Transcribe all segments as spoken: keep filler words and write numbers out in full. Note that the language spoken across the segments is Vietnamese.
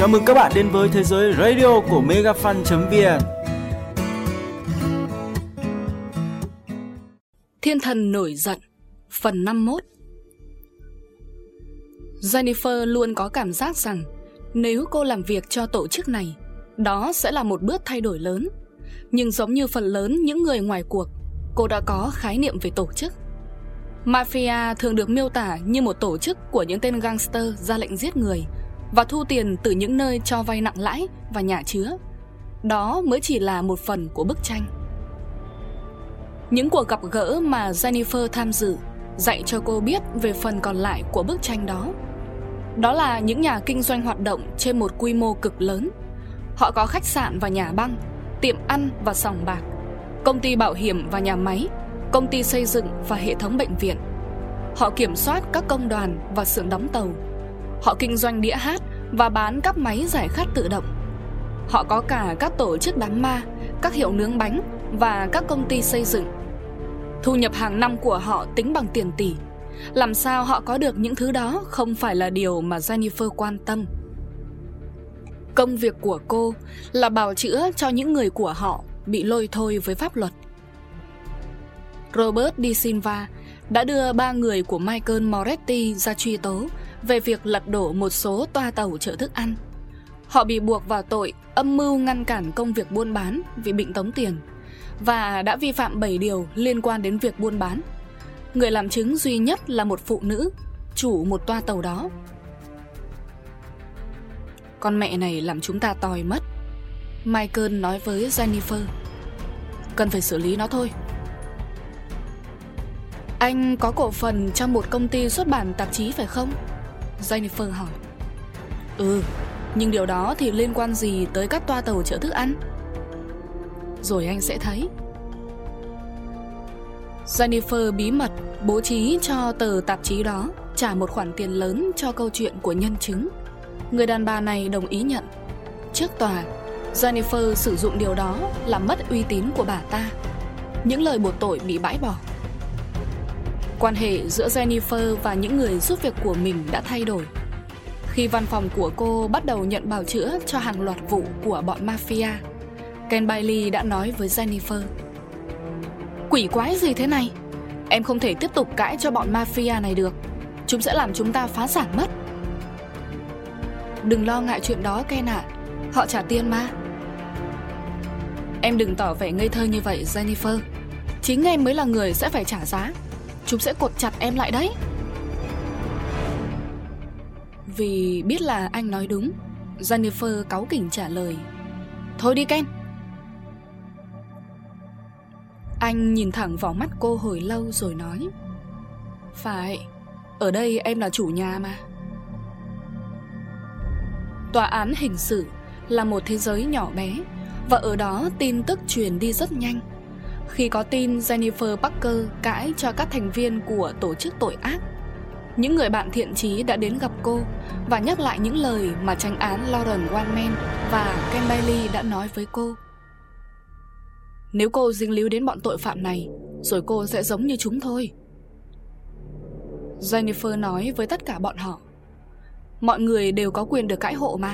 Chào mừng các bạn đến với thế giới radio của megafan chấm vn. Thiên thần nổi giận, phần năm mươi mốt. Jennifer luôn có cảm giác rằng nếu cô làm việc cho tổ chức này, đó sẽ là một bước thay đổi lớn. Nhưng giống như phần lớn những người ngoài cuộc, cô đã có khái niệm về tổ chức. Mafia thường được miêu tả như một tổ chức của những tên gangster ra lệnh giết người và thu tiền từ những nơi cho vay nặng lãi và nhà chứa. Đó mới chỉ là một phần của bức tranh. Những cuộc gặp gỡ mà Jennifer tham dự dạy cho cô biết về phần còn lại của bức tranh đó. Đó là những nhà kinh doanh hoạt động trên một quy mô cực lớn. Họ có khách sạn và nhà băng, tiệm ăn và sòng bạc, công ty bảo hiểm và nhà máy, công ty xây dựng và hệ thống bệnh viện. Họ kiểm soát các công đoàn và xưởng đóng tàu. Họ kinh doanh đĩa hát và bán các máy giải khát tự động. Họ có cả các tổ chức đám ma, các hiệu nướng bánh và các công ty xây dựng. Thu nhập hàng năm của họ tính bằng tiền tỷ. Làm sao họ có được những thứ đó không phải là điều mà Jennifer quan tâm. Công việc của cô là bào chữa cho những người của họ bị lôi thôi với pháp luật. Robert De Silva đã đưa ba người của Michael Moretti ra truy tố về việc lật đổ một số toa tàu chở thức ăn. Họ bị buộc vào tội âm mưu ngăn cản công việc buôn bán vì bị tống tiền và đã vi phạm bảy điều liên quan đến việc buôn bán. Người làm chứng duy nhất là một phụ nữ, chủ một toa tàu đó. Con mẹ này làm chúng ta tòi mất, Michael nói với Jennifer. Cần phải xử lý nó thôi. Anh có cổ phần trong một công ty xuất bản tạp chí phải không? Jennifer hỏi. Ừ, nhưng điều đó thì liên quan gì tới các toa tàu chở thức ăn? Rồi anh sẽ thấy. Jennifer bí mật bố trí cho tờ tạp chí đó trả một khoản tiền lớn cho câu chuyện của nhân chứng. Người đàn bà này đồng ý nhận. Trước tòa, Jennifer sử dụng điều đó làm mất uy tín của bà ta. Những lời buộc tội bị bãi bỏ. Quan hệ giữa Jennifer và những người giúp việc của mình đã thay đổi. Khi văn phòng của cô bắt đầu nhận bào chữa cho hàng loạt vụ của bọn mafia, Ken Bailey đã nói với Jennifer. Quỷ quái gì thế này? Em không thể tiếp tục cãi cho bọn mafia này được. Chúng sẽ làm chúng ta phá sản mất. Đừng lo ngại chuyện đó Ken ạ. Họ trả tiền mà. Em đừng tỏ vẻ ngây thơ như vậy Jennifer. Chính em mới là người sẽ phải trả giá. Chúng sẽ cột chặt em lại đấy. Vì biết là anh nói đúng, Jennifer cáu kỉnh trả lời. Thôi đi Ken. Anh nhìn thẳng vào mắt cô hồi lâu rồi nói. Phải, ở đây em là chủ nhà mà. Tòa án hình sự là một thế giới nhỏ bé, và ở đó tin tức truyền đi rất nhanh. Khi có tin Jennifer Parker cãi cho các thành viên của tổ chức tội ác, những người bạn thiện chí đã đến gặp cô và nhắc lại những lời mà chánh án Lauren Waldman và Ken Bailey đã nói với cô. Nếu cô dính líu đến bọn tội phạm này, rồi cô sẽ giống như chúng thôi. Jennifer nói với tất cả bọn họ. Mọi người đều có quyền được cãi hộ mà.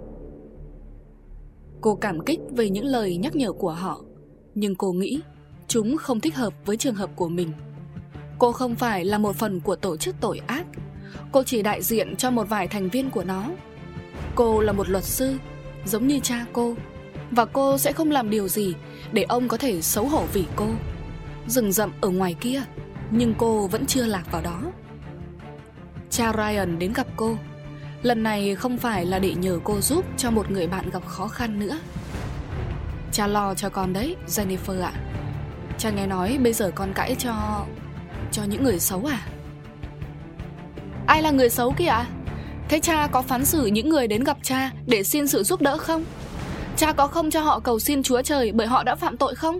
Cô cảm kích về những lời nhắc nhở của họ, nhưng cô nghĩ chúng không thích hợp với trường hợp của mình. Cô không phải là một phần của tổ chức tội ác. Cô chỉ đại diện cho một vài thành viên của nó. Cô là một luật sư, giống như cha cô, và cô sẽ không làm điều gì để ông có thể xấu hổ vì cô. Rừng rậm ở ngoài kia, nhưng cô vẫn chưa lạc vào đó. Cha Ryan đến gặp cô. Lần này không phải là để nhờ cô giúp cho một người bạn gặp khó khăn nữa. Cha lo cho con đấy, Jennifer ạ. Cha nghe nói bây giờ con cãi cho... cho những người xấu à? Ai là người xấu kìa ạ? Thế cha có phán xử những người đến gặp cha để xin sự giúp đỡ không? Cha có không cho họ cầu xin Chúa Trời bởi họ đã phạm tội không?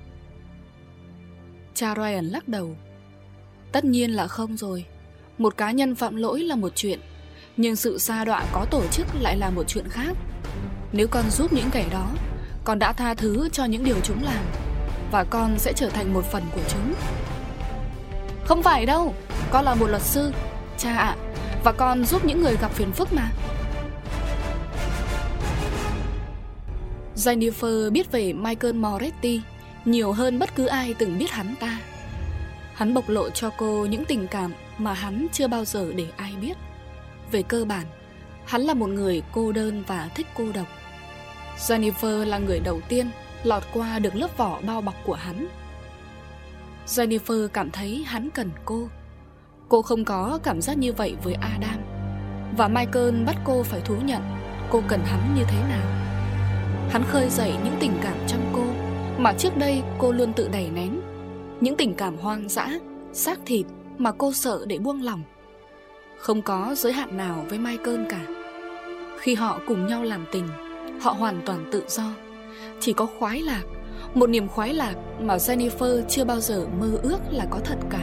Cha Ryan lắc đầu. Tất nhiên là không rồi. Một cá nhân phạm lỗi là một chuyện, nhưng sự sa đọa có tổ chức lại là một chuyện khác. Nếu con giúp những kẻ đó, con đã tha thứ cho những điều chúng làm, và con sẽ trở thành một phần của chúng. Không phải đâu, con là một luật sư, cha ạ, và con giúp những người gặp phiền phức mà. Jennifer biết về Michael Moretti nhiều hơn bất cứ ai từng biết hắn ta. Hắn bộc lộ cho cô những tình cảm mà hắn chưa bao giờ để ai biết. Về cơ bản, hắn là một người cô đơn và thích cô độc. Jennifer là người đầu tiên lọt qua được lớp vỏ bao bọc của hắn. Jennifer cảm thấy hắn cần cô. Cô không có cảm giác như vậy với Adam. Và Michael bắt cô phải thú nhận cô cần hắn như thế nào. Hắn khơi dậy những tình cảm trong cô mà trước đây cô luôn tự đày nén. Những tình cảm hoang dã, xác thịt mà cô sợ để buông lỏng. Không có giới hạn nào với Michael cả. Khi họ cùng nhau làm tình, họ hoàn toàn tự do. Chỉ có khoái lạc, một niềm khoái lạc mà Jennifer chưa bao giờ mơ ước là có thật cả.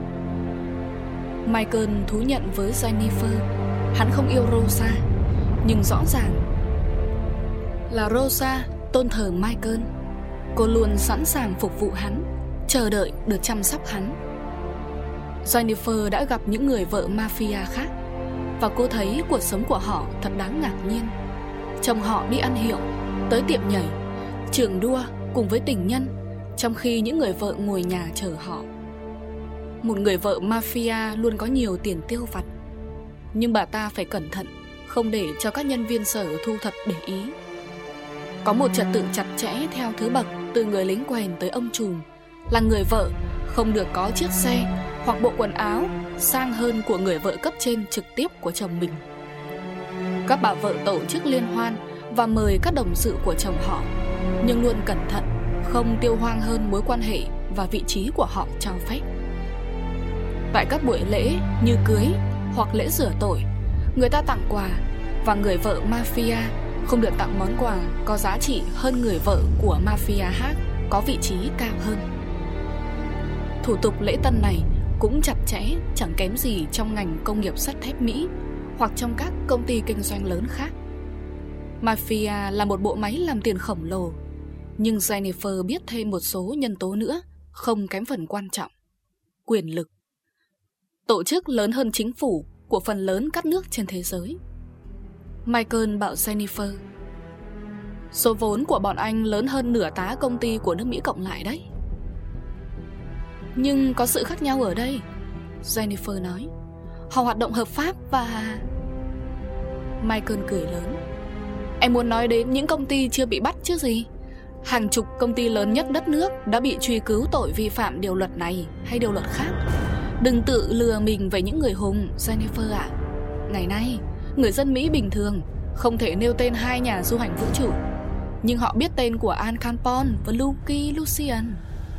Michael thú nhận với Jennifer hắn không yêu Rosa, nhưng rõ ràng là Rosa tôn thờ Michael. Cô luôn sẵn sàng phục vụ hắn, chờ đợi được chăm sóc hắn. Jennifer đã gặp những người vợ mafia khác, và cô thấy cuộc sống của họ thật đáng ngạc nhiên. Chồng họ đi ăn hiệu, tới tiệm nhảy, trường đua cùng với tình nhân, trong khi những người vợ ngồi nhà chờ họ. Một người vợ mafia luôn có nhiều tiền tiêu vặt, nhưng bà ta phải cẩn thận, không để cho các nhân viên sở thu thập để ý. Có một trật tự chặt chẽ theo thứ bậc, từ người lính quèn tới ông trùm, là người vợ không được có chiếc xe hoặc bộ quần áo sang hơn của người vợ cấp trên trực tiếp của chồng mình. Các bà vợ tổ chức liên hoan và mời các đồng sự của chồng họ, nhưng luôn cẩn thận không tiêu hoang hơn mối quan hệ và vị trí của họ cho phép. Tại các buổi lễ như cưới hoặc lễ rửa tội, người ta tặng quà, và người vợ mafia không được tặng món quà có giá trị hơn người vợ của mafia khác có vị trí cao hơn. Thủ tục lễ tân này cũng chặt chẽ, chẳng kém gì trong ngành công nghiệp sắt thép Mỹ hoặc trong các công ty kinh doanh lớn khác. Mafia là một bộ máy làm tiền khổng lồ, nhưng Jennifer biết thêm một số nhân tố nữa không kém phần quan trọng: quyền lực. Tổ chức lớn hơn chính phủ của phần lớn các nước trên thế giới. Michael bảo Jennifer, số vốn của bọn anh lớn hơn nửa tá công ty của nước Mỹ cộng lại đấy. Nhưng có sự khác nhau ở đây, Jennifer nói. Họ hoạt động hợp pháp và... Michael cười lớn. Em muốn nói đến những công ty chưa bị bắt chứ gì. Hàng chục công ty lớn nhất đất nước đã bị truy cứu tội vi phạm điều luật này hay điều luật khác. Đừng tự lừa mình về những người hùng, Jennifer ạ. Ngày nay, người dân Mỹ bình thường không thể nêu tên hai nhà du hành vũ trụ, nhưng họ biết tên của Al Capone và Lucky Lucian.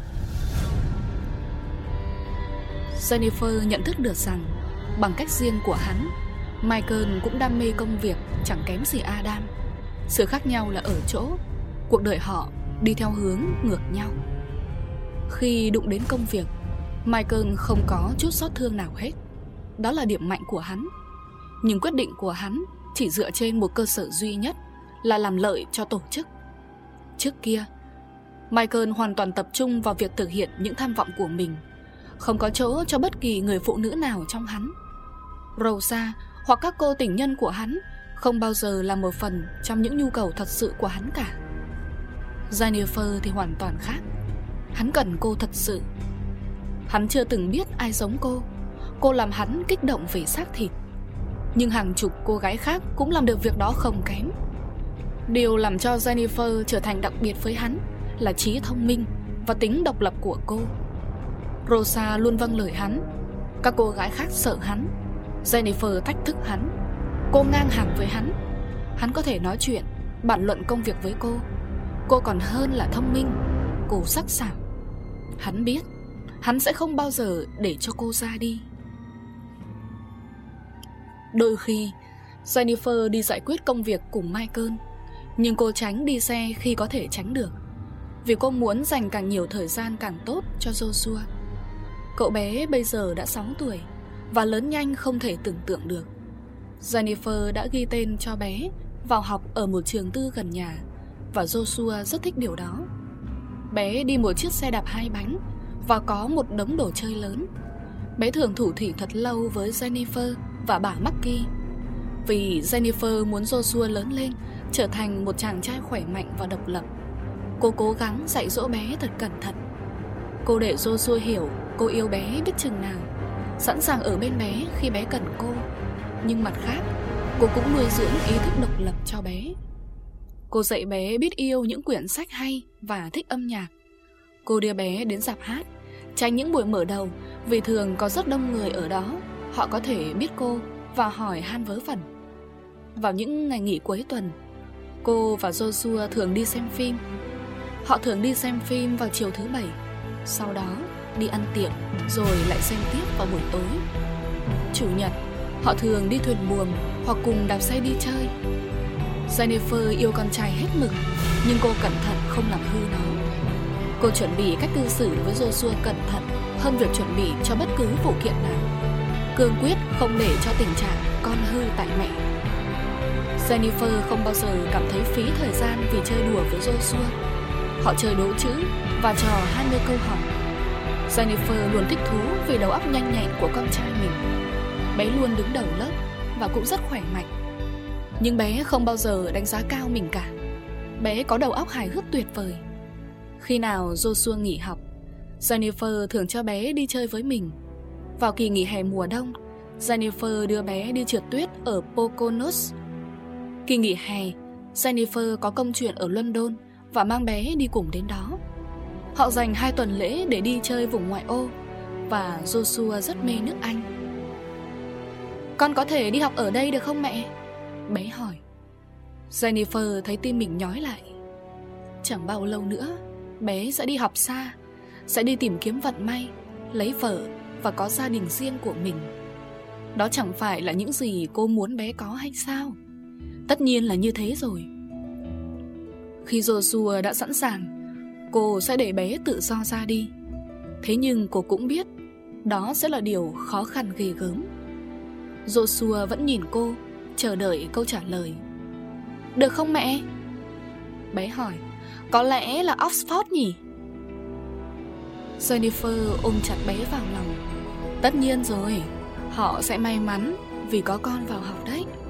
Jennifer nhận thức được rằng bằng cách riêng của hắn, Michael cũng đam mê công việc chẳng kém gì Adam. Sự khác nhau là ở chỗ cuộc đời họ đi theo hướng ngược nhau. Khi đụng đến công việc, Michael không có chút xót thương nào hết. Đó là điểm mạnh của hắn. Nhưng quyết định của hắn chỉ dựa trên một cơ sở duy nhất, là làm lợi cho tổ chức. Trước kia, Michael hoàn toàn tập trung vào việc thực hiện những tham vọng của mình, không có chỗ cho bất kỳ người phụ nữ nào trong hắn. Rosa hoặc các cô tình nhân của hắn không bao giờ là một phần trong những nhu cầu thật sự của hắn cả. Jennifer thì hoàn toàn khác. Hắn cần cô thật sự. Hắn chưa từng biết ai giống cô. Cô làm hắn kích động về xác thịt. Nhưng hàng chục cô gái khác cũng làm được việc đó không kém. Điều làm cho Jennifer trở thành đặc biệt với hắn là trí thông minh và tính độc lập của cô. Rosa luôn vâng lời hắn. Các cô gái khác sợ hắn. Jennifer thách thức hắn. Cô ngang hàng với hắn. Hắn có thể nói chuyện, bàn luận công việc với cô. Cô còn hơn là thông minh. Cô sắc sảo. Hắn biết hắn sẽ không bao giờ để cho cô ra đi. Đôi khi Jennifer đi giải quyết công việc cùng Michael, nhưng cô tránh đi xe khi có thể tránh được, vì cô muốn dành càng nhiều thời gian càng tốt cho Joshua. Cậu bé bây giờ đã sáu tuổi và lớn nhanh không thể tưởng tượng được. Jennifer đã ghi tên cho bé vào học ở một trường tư gần nhà, và Joshua rất thích điều đó. Bé đi một chiếc xe đạp hai bánh và có một đống đồ chơi lớn. Bé thường thủ thỉ thật lâu với Jennifer và bà Mackie, vì Jennifer muốn Joshua lớn lên trở thành một chàng trai khỏe mạnh và độc lập. Cô cố gắng dạy dỗ bé thật cẩn thận. Cô để Joshua hiểu cô yêu bé biết chừng nào, sẵn sàng ở bên bé khi bé cần cô. Nhưng mặt khác, cô cũng nuôi dưỡng ý thức độc lập cho bé. Cô dạy bé biết yêu những quyển sách hay và thích âm nhạc. Cô đưa bé đến rạp hát, tránh những buổi mở đầu vì thường có rất đông người ở đó. Họ có thể biết cô và hỏi han vớ vẩn. Vào những ngày nghỉ cuối tuần, cô và Joshua thường đi xem phim. Họ thường đi xem phim vào chiều thứ bảy, sau đó đi ăn tiệm, rồi lại xem tiếp vào buổi tối. Chủ nhật, họ thường đi thuyền buồm hoặc cùng đạp xe đi chơi. Jennifer yêu con trai hết mực, nhưng cô cẩn thận không làm hư nó. Cô chuẩn bị cách cư xử với Joshua cẩn thận hơn việc chuẩn bị cho bất cứ vụ kiện nào, cương quyết không để cho tình trạng con hư tại mẹ. Jennifer không bao giờ cảm thấy phí thời gian vì chơi đùa với Joshua. Họ chơi đố chữ và trò hai mươi câu hỏi. Jennifer luôn thích thú vì đầu óc nhanh nhẹn của con trai mình. Bé luôn đứng đầu lớp và cũng rất khỏe mạnh. Nhưng bé không bao giờ đánh giá cao mình cả. Bé có đầu óc hài hước tuyệt vời. Khi nào Joshua nghỉ học, Jennifer thường cho bé đi chơi với mình. Vào kỳ nghỉ hè mùa đông, Jennifer đưa bé đi trượt tuyết ở Poconos. Kỳ nghỉ hè, Jennifer có công chuyện ở London và mang bé đi cùng đến đó. Họ dành hai tuần lễ để đi chơi vùng ngoại ô, và Joshua rất mê nước Anh. Con có thể đi học ở đây được không mẹ? Bé hỏi. Jennifer thấy tim mình nhói lại. Chẳng bao lâu nữa, bé sẽ đi học xa, sẽ đi tìm kiếm vận may, lấy vợ và có gia đình riêng của mình. Đó chẳng phải là những gì cô muốn bé có hay sao? Tất nhiên là như thế rồi. Khi Joshua đã sẵn sàng, cô sẽ để bé tự do ra đi. Thế nhưng cô cũng biết đó sẽ là điều khó khăn ghê gớm. Joshua vẫn nhìn cô, chờ đợi câu trả lời. Được không mẹ? Bé hỏi. Có lẽ là Oxford nhỉ? Jennifer ôm chặt bé vào lòng. Tất nhiên rồi, họ sẽ may mắn vì có con vào học đấy.